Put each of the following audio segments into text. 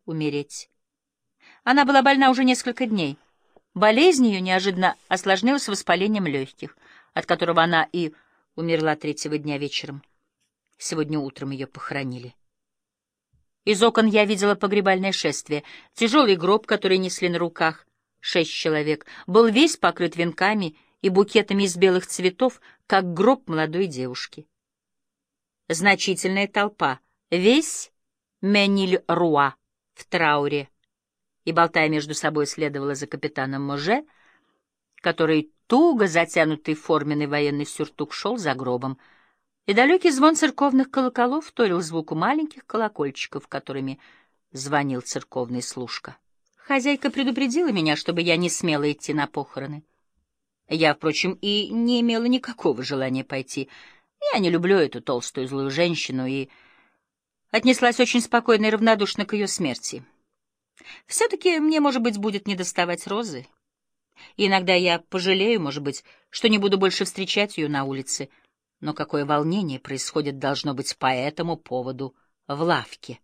умереть. Она была больна уже несколько дней. Болезнь ее неожиданно осложнилась воспалением легких, от которого она и умерла третьего дня вечером. Сегодня утром ее похоронили. Из окон я видела погребальное шествие. Тяжелый гроб, который несли на руках 6 человек, был весь покрыт венками и букетами из белых цветов, как гроб молодой девушки. Значительная толпа, весь Мениль-Руа в трауре, и, болтая между собой, следовала за капитаном Може, который, туго затянутый в форменный военный сюртук, шел за гробом, и далекий звон церковных колоколов вторил звуку маленьких колокольчиков, которыми звонил церковный служка. Хозяйка предупредила меня, чтобы я не смела идти на похороны. Я, впрочем, и не имела никакого желания пойти. Я не люблю эту толстую злую женщину и отнеслась очень спокойно и равнодушно к ее смерти. Все-таки мне, может быть, будет недоставать Розы. И иногда я пожалею, может быть, что не буду больше встречать ее на улице. Но какое волнение происходит, должно быть, по этому поводу в лавке.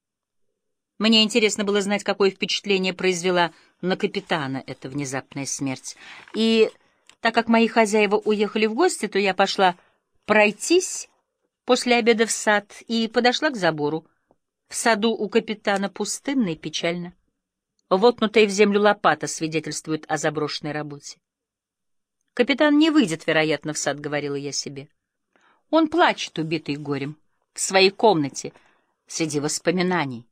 Мне интересно было знать, какое впечатление произвела на капитана эта внезапная смерть. И так как мои хозяева уехали в гости, то я пошла пройтись после обеда в сад и подошла к забору. В саду у капитана пустынно и печально. Воткнутая в землю лопата свидетельствует о заброшенной работе. «Капитан не выйдет, вероятно, в сад», — говорила я себе. Он плачет, убитый горем, в своей комнате, среди воспоминаний.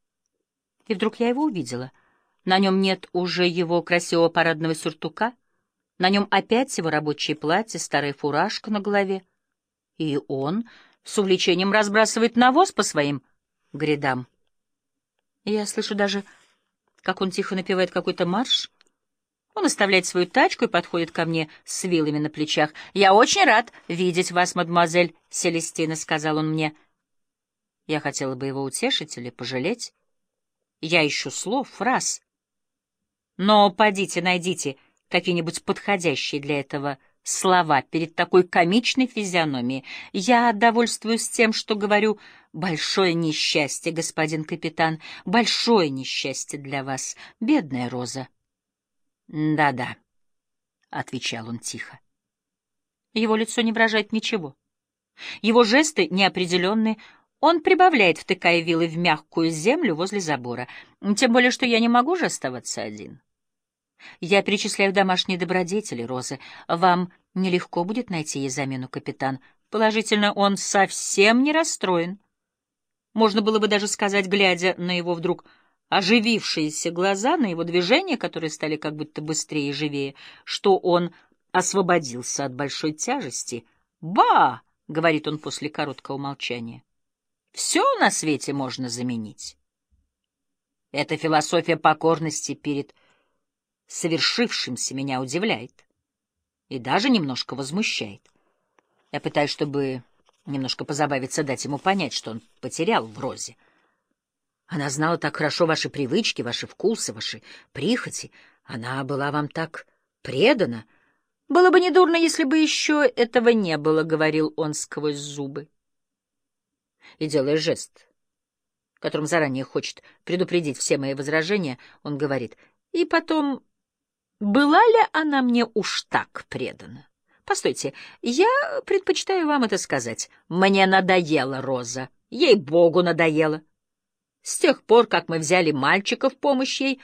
И вдруг я его увидела. На нем нет уже его красивого парадного сюртука, на нем опять его рабочее платье, старая фуражка на голове. И он с увлечением разбрасывает навоз по своим грядам. Я слышу даже, как он тихо напевает какой-то марш. Он оставляет свою тачку и подходит ко мне с вилами на плечах. «Я очень рад видеть вас, мадемуазель Селестина», — сказал он мне. Я хотела бы его утешить или пожалеть. Я ищу слов, фраз. Но подите, найдите какие-нибудь подходящие для этого слова перед такой комичной физиономией. Я довольствуюсь тем, что говорю: «Большое несчастье, господин капитан, большое несчастье для вас, бедная Роза». «Да-да», — отвечал он тихо. Его лицо не выражает ничего. Его жесты неопределенны. Он прибавляет, втыкая вилы в мягкую землю возле забора. Тем более, что я не могу же оставаться один. Я перечисляю домашние добродетели Розы. Вам нелегко будет найти ей замену, капитан. Положительно, он совсем не расстроен. Можно было бы даже сказать, глядя на его вдруг оживившиеся глаза, на его движения, которые стали как будто быстрее и живее, что он освободился от большой тяжести. «Ба!» — говорит он после короткого молчания. «Все на свете можно заменить». Эта философия покорности перед совершившимся меня удивляет и даже немножко возмущает. Я пытаюсь, чтобы немножко позабавиться, дать ему понять, что он потерял в Розе. Она знала так хорошо ваши привычки, ваши вкусы, ваши прихоти. Она была вам так предана. Было бы недурно, если бы еще этого не было, — говорил он сквозь зубы. И, делая жест, которым заранее хочет предупредить все мои возражения, он говорит: и потом, была ли она мне уж так предана? Постойте, я предпочитаю вам это сказать. Мне надоела Роза, ей-богу, надоела. С тех пор, как мы взяли мальчика в помощь ей,